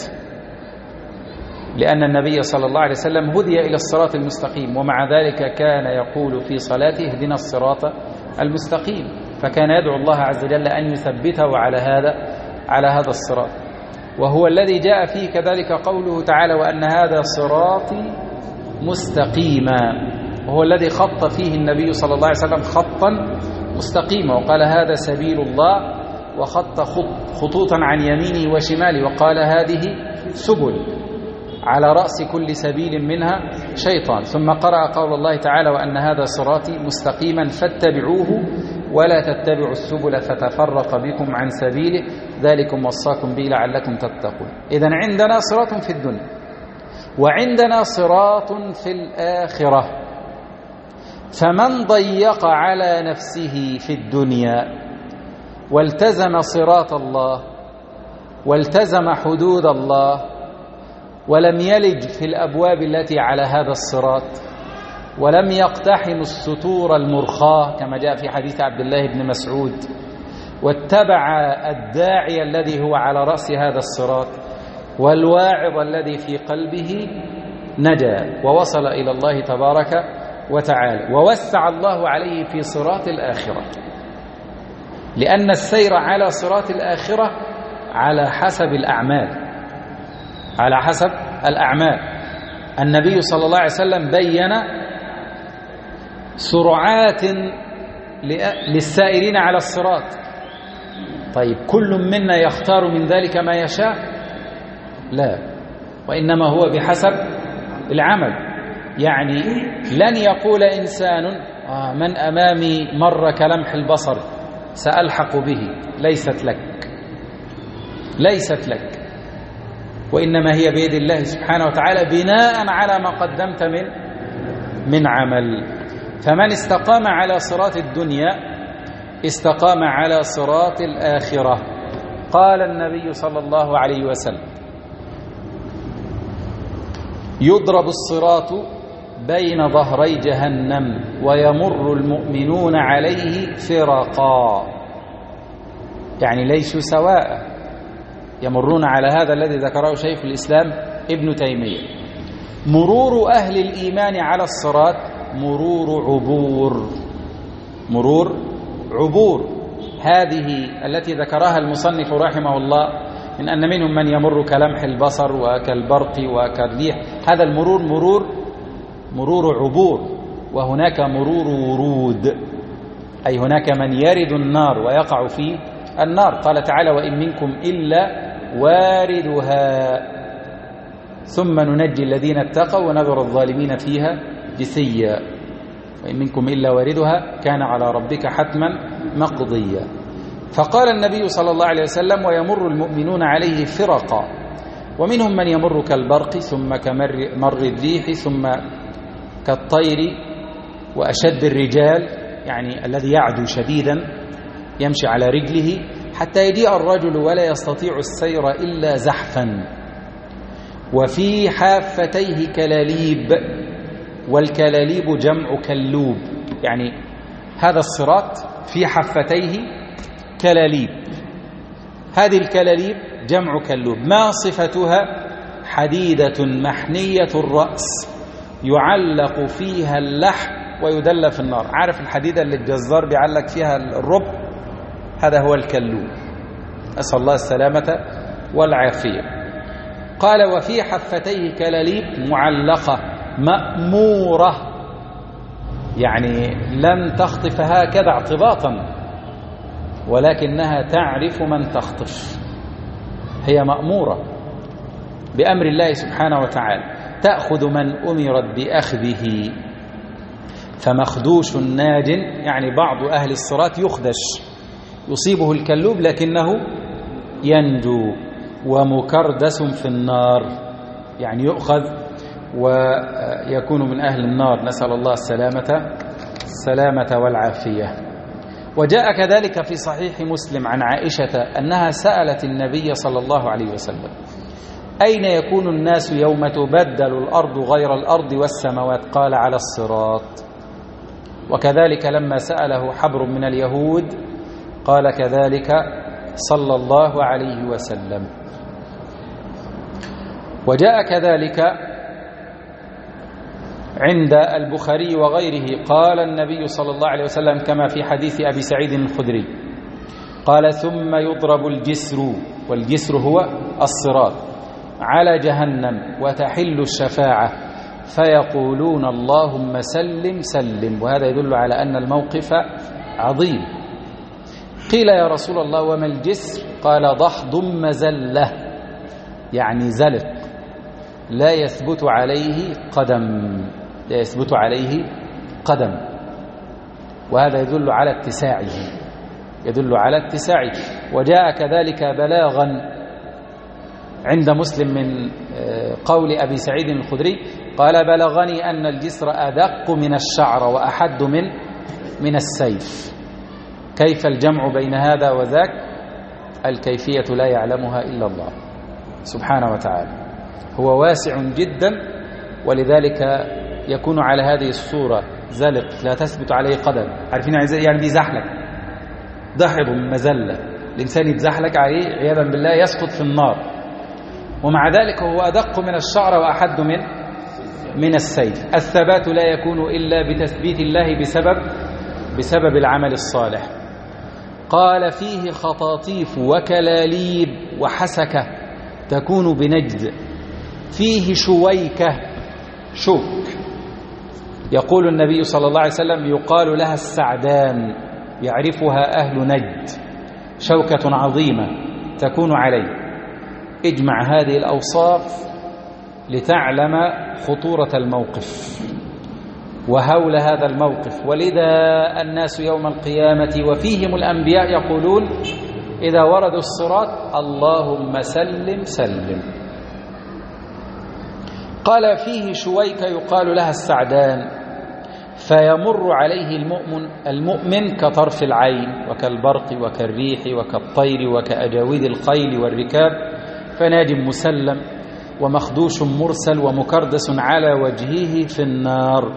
لأن النبي صلى الله عليه وسلم هدي إلى الصراط المستقيم، ومع ذلك كان يقول في صلاته: اهدنا الصراط المستقيم، فكان يدعو الله عز وجل أن يثبته على هذا الصراط. وهو الذي جاء فيه كذلك قوله تعالى: وأن هذا صراطي مستقيما، وهو الذي خط فيه النبي صلى الله عليه وسلم خطا مستقيما، وقال: هذا سبيل الله، وخط خطوطا عن يمينه وشماله، وقال: هذه سبل، على رأس كل سبيل منها شيطان. ثم قرأ قول الله تعالى: وأن هذا صراطي مستقيما فاتبعوه ولا تتبعوا السبل فتفرق بكم عن سبيله ذلكم وصاكم به لعلكم تتقون. إذن عندنا صراط في الدنيا، وعندنا صراط في الآخرة. فمن ضيق على نفسه في الدنيا والتزم صراط الله والتزم حدود الله ولم يلج في الأبواب التي على هذا الصراط ولم يقتحم الستور المرخاة كما جاء في حديث عبد الله بن مسعود، واتبع الداعي الذي هو على رأس هذا الصراط والواعظ الذي في قلبه، نجا ووصل إلى الله تبارك وتعالى، ووسع الله عليه في صراط الآخرة. لأن السير على صراط الآخرة على حسب الأعمال. النبي صلى الله عليه وسلم بين سرعات للسائرين على الصراط. طيب كل منا يختار من ذلك ما يشاء؟ لا، وإنما هو بحسب العمل. يعني لن يقول إنسان من أمامي مر كلمح البصر سألحق به، ليست لك، وإنما هي بيد الله سبحانه وتعالى بناء على ما قدمت من عمل. فمن استقام على صراط الدنيا استقام على صراط الآخرة. قال النبي صلى الله عليه وسلم: يضرب الصراط بين ظهري جهنم ويمر المؤمنون عليه فرقا، يعني ليسوا سواء، يمرون على هذا الذي ذكره شيخ الإسلام ابن تيمية. مرور أهل الإيمان على الصراط مرور عبور. هذه التي ذكرها المصنف رحمه الله، من أن منهم من يمر كلمح البصر وكالبرق وكالريح، هذا المرور مرور عبور. وهناك مرور ورود، أي هناك من يرد النار ويقع في النار. قال تعالى: وإن منكم إلا واردها ثم ننجي الذين اتقوا ونذر الظالمين فيها جثيا. وإن منكم إلا واردها كان على ربك حتما مقضيا. فقال النبي صلى الله عليه وسلم: ويمر المؤمنون عليه فرقا، ومنهم من يمر كالبرق ثم كمر الريح ثم كالطير وأشد الرجال، يعني الذي يعدو شديدا يمشي على رجله حتى يجيء الرجل ولا يستطيع السير إلا زحفا، وفي حافتيه كلاليب، والكلاليب جمع كلوب، يعني هذا الصراط في حفتيه كلاليب، هذه الكلاليب جمع كلوب. ما صفتها؟ حديدة محنية الرأس يعلق فيها اللحم ويدلى في النار. عارف الحديدة اللي الجزار بيعلق فيها الرب؟ هذا هو الكلوب، أسأل الله السلامة والعافية. قال: وفي حفتيه كلاليب معلقة مأمورة، يعني لم تخطف هكذا اعتباطا، ولكنها تعرف من تخطف، هي مأمورة بأمر الله سبحانه وتعالى، تأخذ من أمرت بأخذه. فمخدوش ناج، يعني بعض أهل الصراط يخدش، يصيبه الكلوب لكنه ينجو. ومكردس في النار، يعني يؤخذ ويكون من أهل النار، نسأل الله السلامة والعافية. وجاء كذلك في صحيح مسلم عن عائشة أنها سألت النبي صلى الله عليه وسلم: أين يكون الناس يوم تبدل الأرض غير الأرض والسماوات؟ قال: على الصراط. وكذلك لما سأله حبر من اليهود قال كذلك صلى الله عليه وسلم. وجاء كذلك عند البخاري وغيره قال النبي صلى الله عليه وسلم كما في حديث أبي سعيد الخدري قال ثم يضرب الجسر، والجسر هو الصراط، على جهنم وتحل الشفاعة فيقولون اللهم سلم سلم. وهذا يدل على أن الموقف عظيم. قيل يا رسول الله وما الجسر؟ قال ضحض مزلة، يعني زلق لا يثبت عليه قدم، لا يثبت عليه قدم. وهذا يدل على اتساعه، يدل على اتساعه. وجاء كذلك بلاغا عند مسلم من قول أبي سعيد الخدري قال بلغني أن الجسر أدق من الشعر وأحد من السيف. كيف الجمع بين هذا وذاك؟ الكيفية لا يعلمها إلا الله سبحانه وتعالى، هو واسع جدا، ولذلك يكون على هذه الصورة زلق لا تثبت عليه قدم. عارفين يعني بيزحلق، ضحض مزلة، الإنسان يتزحلق عليه عياذا بالله يسقط في النار، ومع ذلك هو أدق من الشعر وأحد من السيف. الثبات لا يكون إلا بتثبيت الله بسبب العمل الصالح. قال فيه خطاطيف وكلاليب وحسكة تكون بنجد، فيه شويكة، شوك، يقول النبي صلى الله عليه وسلم يقال لها السعدان، يعرفها أهل نجد، شوكة عظيمة تكون عليه. اجمع هذه الأوصاف لتعلم خطورة الموقف وهول هذا الموقف. ولذا الناس يوم القيامة وفيهم الأنبياء يقولون إذا وردوا الصراط اللهم سلم سلم. قال فيه شويك يقال لها السعدان، فيمر عليه المؤمن كطرف العين وكالبرق وكالريح وكالطير وكأجاويد الخيل والركاب، فناج مسلم ومخدوش مرسل ومكردس على وجهه في النار.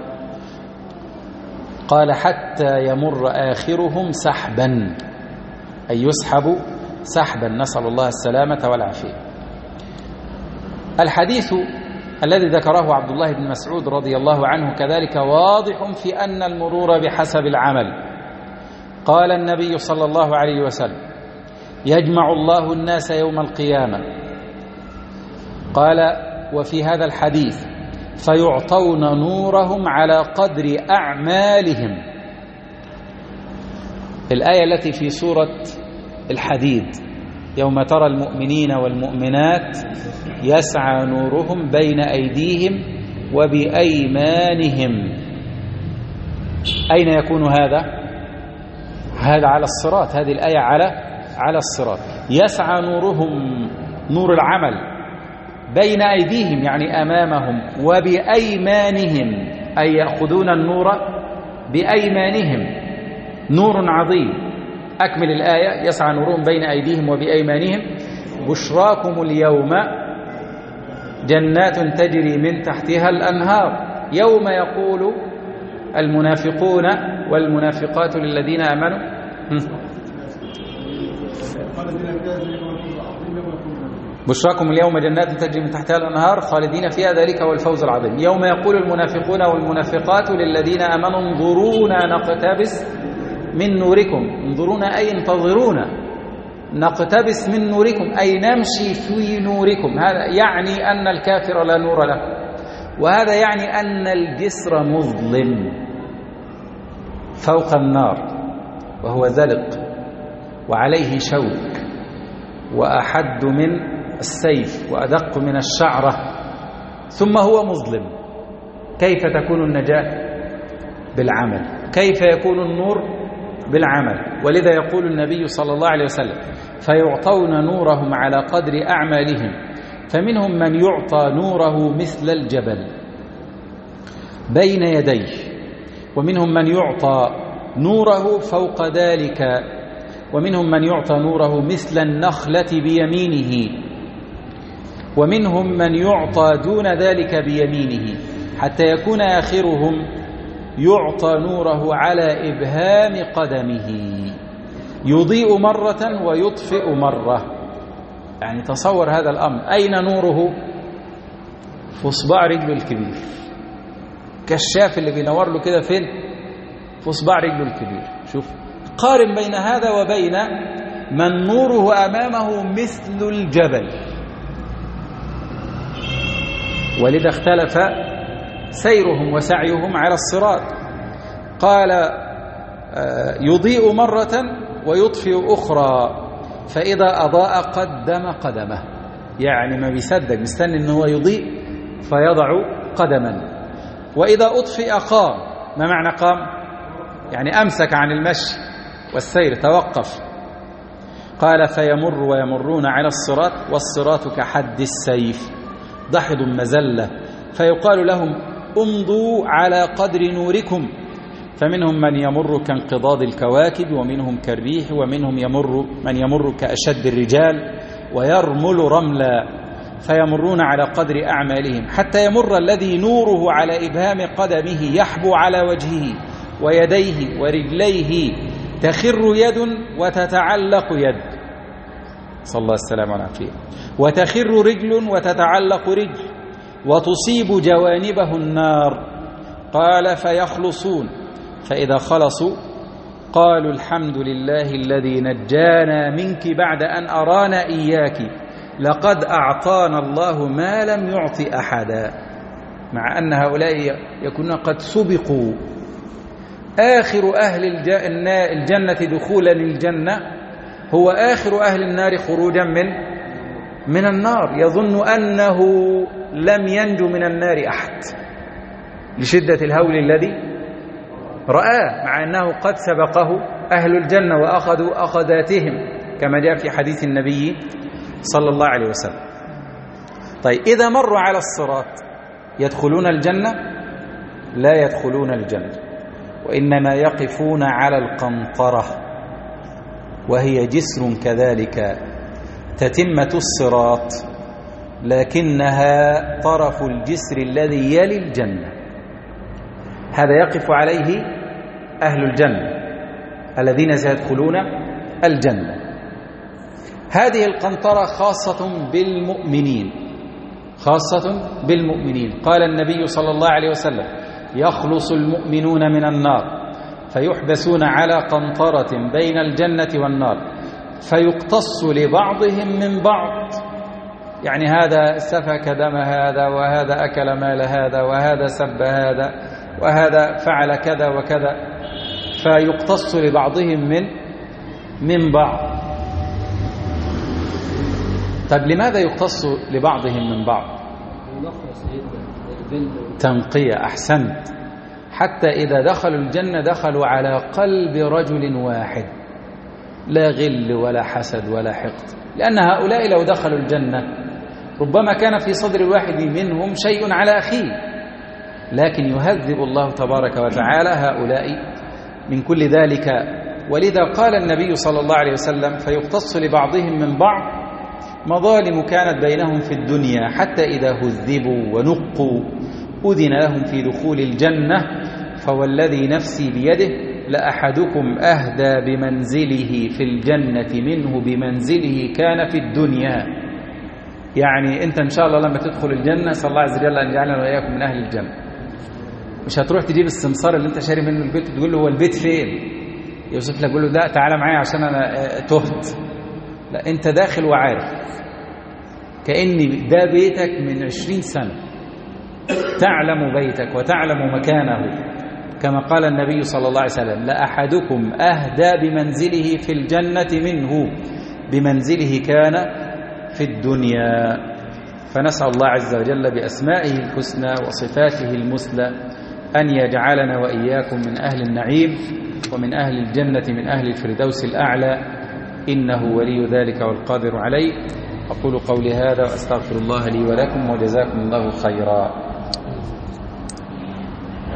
قال حتى يمر آخرهم سحبا، أي يسحب سحبا، نسأل الله السلامة والعافية. الحديث الذي ذكره عبد الله بن مسعود رضي الله عنه كذلك واضح في أن المرور بحسب العمل. قال النبي صلى الله عليه وسلم يجمع الله الناس يوم القيامة، قال وفي هذا الحديث فيعطون نورهم على قدر أعمالهم. الآية التي في سورة الحديد يوم ترى المؤمنين والمؤمنات يسعى نورهم بين أيديهم وبأيمانهم. أين يكون هذا؟ هذا على الصراط، هذه الآية على الصراط. يسعى نورهم، نور العمل، بين أيديهم يعني أمامهم، وبأيمانهم أي يأخذون النور بأيمانهم، نور عظيم. أكمل الآية يسعى نورهم بين أيديهم وبأيمانهم بشراكم اليوم جنات تجري من تحتها الأنهار يوم يقول المنافقون والمنافقات للذين آمنوا بشراكم اليوم جنات تجري من تحتها الأنهار خالدين فيها ذلك هو الفوز العظيم. يوم يقول المنافقون والمنافقات للذين آمنوا انظرونا نقتبس من نوركم، انظرونا أي انتظرونا، نقتبس من نوركم أي نمشي في نوركم. هذا يعني أن الكافر لا نور له، وهذا يعني أن الجسر مظلم فوق النار وهو زلق وعليه شوك وأحد من السيف وأدق من الشعرة، ثم هو مظلم. كيف تكون النجاة؟ بالعمل. كيف يكون النور؟ بالعمل. ولذا يقول النبي صلى الله عليه وسلم فيعطون نورهم على قدر أعمالهم، فمنهم من يعطى نوره مثل الجبل بين يديه، ومنهم من يعطى نوره فوق ذلك، ومنهم من يعطى نوره مثل النخلة بيمينه، ومنهم من يعطى دون ذلك بيمينه، حتى يكون آخرهم يعطى نوره على إبهام قدمه، يضيء مرة ويطفئ مرة. يعني تصور هذا الأمر، أين نوره؟ في إصبع رجله الكبير، كشاف اللي بينور له كده فين؟ في صباع رجله الكبير. شوف، قارن بين هذا وبين من نوره أمامه مثل الجبل. ولذا اختلف سيرهم وسعيهم على الصراط. قال يضيء مرة ويطفئ أخرى، فإذا أضاء قدم قدمه، يعني ما بيصدق، مستني إن هو يضيء فيضع قدما. وإذا أطفئ قام. ما معنى قام؟ يعني أمسك عن المشي والسير، توقف. قال فيمر ويمرون على الصراط والصراط كحد السيف ضحض مزلة، فيقال لهم امضوا على قدر نوركم، فمنهم من يمر كانقضاض الكواكب، ومنهم كالريح، ومنهم من يمر كأشد الرجال ويرمل رملا، فيمرون على قدر أعمالهم، حتى يمر الذي نوره على إبهام قدمه يحبو على وجهه ويديه ورجليه، تخر يد وتتعلق يد، صلى الله السلام والعافية، وتخر رجل وتتعلق رجل، وتصيب جوانبه النار. قال فيخلصون، فإذا خلصوا قالوا الحمد لله الذي نجانا منك بعد أن أرانا إياك، لقد أعطانا الله ما لم يعط أحدا. مع أن هؤلاء يكونون قد سبقوا. آخر أهل الجنة دخولا الجنة هو آخر أهل النار خروجا من النار، يظن أنه لم ينجو من النار أحد لشدة الهول الذي رآه، مع أنه قد سبقه أهل الجنة وأخذوا أخذاتهم كما جاء في حديث النبي صلى الله عليه وسلم. طيب، إذا مروا على الصراط يدخلون الجنة؟ لا يدخلون الجنة، وإنما يقفون على القنطرة، وهي جسر كذلك تتمة الصراط، لكنها طرف الجسر الذي يلي الجنة. هذا يقف عليه أهل الجنة الذين سيدخلون الجنة. هذه القنطرة خاصة بالمؤمنين، خاصة بالمؤمنين. قال النبي صلى الله عليه وسلم يخلص المؤمنون من النار فيحبسون على قنطرة بين الجنة والنار، فيقتص لبعضهم من بعض، يعني هذا سفك دم هذا، وهذا أكل مال هذا، وهذا سب هذا، وهذا فعل كذا وكذا، فيقتص لبعضهم من بعض. طيب، لماذا يقتص لبعضهم من بعض؟ تنقية. أحسنت. حتى إذا دخلوا الجنة دخلوا على قلب رجل واحد، لا غل ولا حسد ولا حقد، لأن هؤلاء لو دخلوا الجنة ربما كان في صدر الواحد منهم شيء على أخيه، لكن يهذب الله تبارك وتعالى هؤلاء من كل ذلك. ولذا قال النبي صلى الله عليه وسلم فيقتص لبعضهم من بعض مظالم كانت بينهم في الدنيا، حتى إذا هذبوا ونقوا أذن لهم في دخول الجنة، فوالذي نفسي بيده لأحدكم أهدى بمنزله في الجنة منه بمنزله كان في الدنيا. يعني أنت إن شاء الله لما تدخل الجنة، صلى الله عز وجل أن يجعلنا وإياكم من أهل الجنة، مش هتروح تجيب السمسار اللي أنت شاري منه البيت تقول له هو البيت فين، يوسف لك، تقول له لا تعالى معايا عشان أنا تهت. لا، أنت داخل وعارف، كأن ده بيتك من 20 سنة، تعلم بيتك وتعلم مكانه، كما قال النبي صلى الله عليه وسلم لأحدكم أهدى بمنزله في الجنة منه بمنزله كان في الدنيا. فنسأل الله عز وجل بأسمائه الحسنى وصفاته المثلى أن يجعلنا وإياكم من أهل النعيم ومن أهل الجنة من أهل الفردوس الأعلى، إنه ولي ذلك والقادر عليه. أقول قولي هذا وأستغفر الله لي ولكم، وجزاكم الله خيرا.